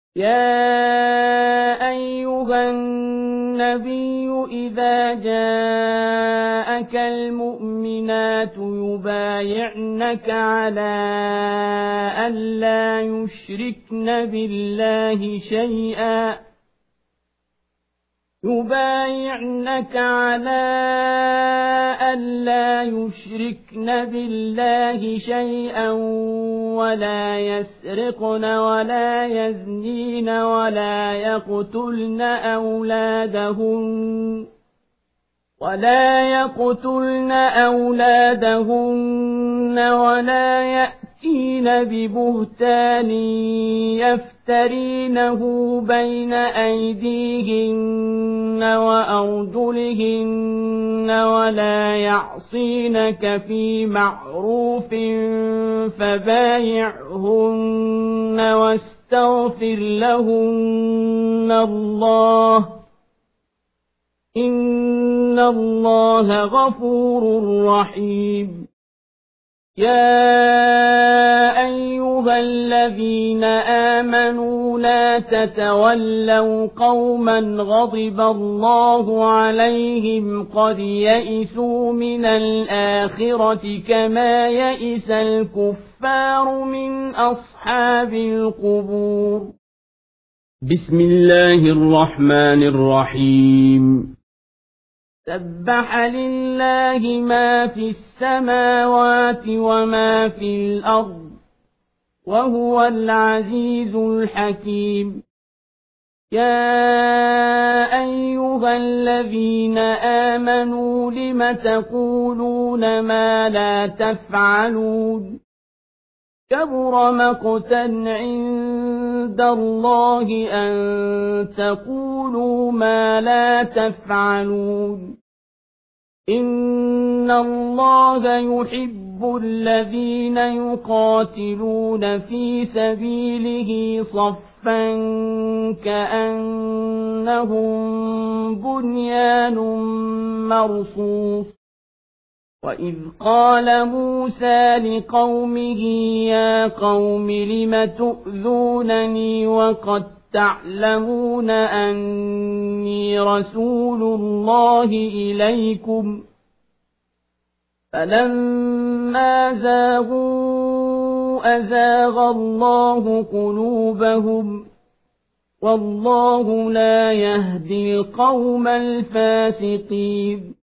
يا أيها النبي إذا جاءك المؤمنات يبايعنك على ألا يشركن بالله شيئا ولا يسرقن ولا يزنين ولا يقتلن أولادهن ولا يأتين ببهتان يفترينه بين أيديهن وأرجلهن ولا يعصينك في معروف فبايعهن واستغفر لهن الله إن الله غفور رحيم. يا أيها الذين آمنوا لا تتولوا قوما غضب الله عليهم قد يئسوا من الآخرة كما يئس الكفار من أصحاب القبور. بسم الله الرحمن الرحيم. سبح لله ما في السماوات وما في الأرض وهو العزيز الحكيم. يا أيها الذين آمنوا لم تقولون ما لا تفعلون كبر مقتا عند الله أن تقولوا ما لا تفعلون إن الله يحب الذين يقاتلون في سبيله صفا كأنهم بنيان مرصوص. وإذ قال موسى لقومه يا قوم لم تؤذونني وقد تعلمون أني رسول الله إليكم فلما زاغوا أزاغ الله قلوبهم والله لا يهدي القوم الفاسقين.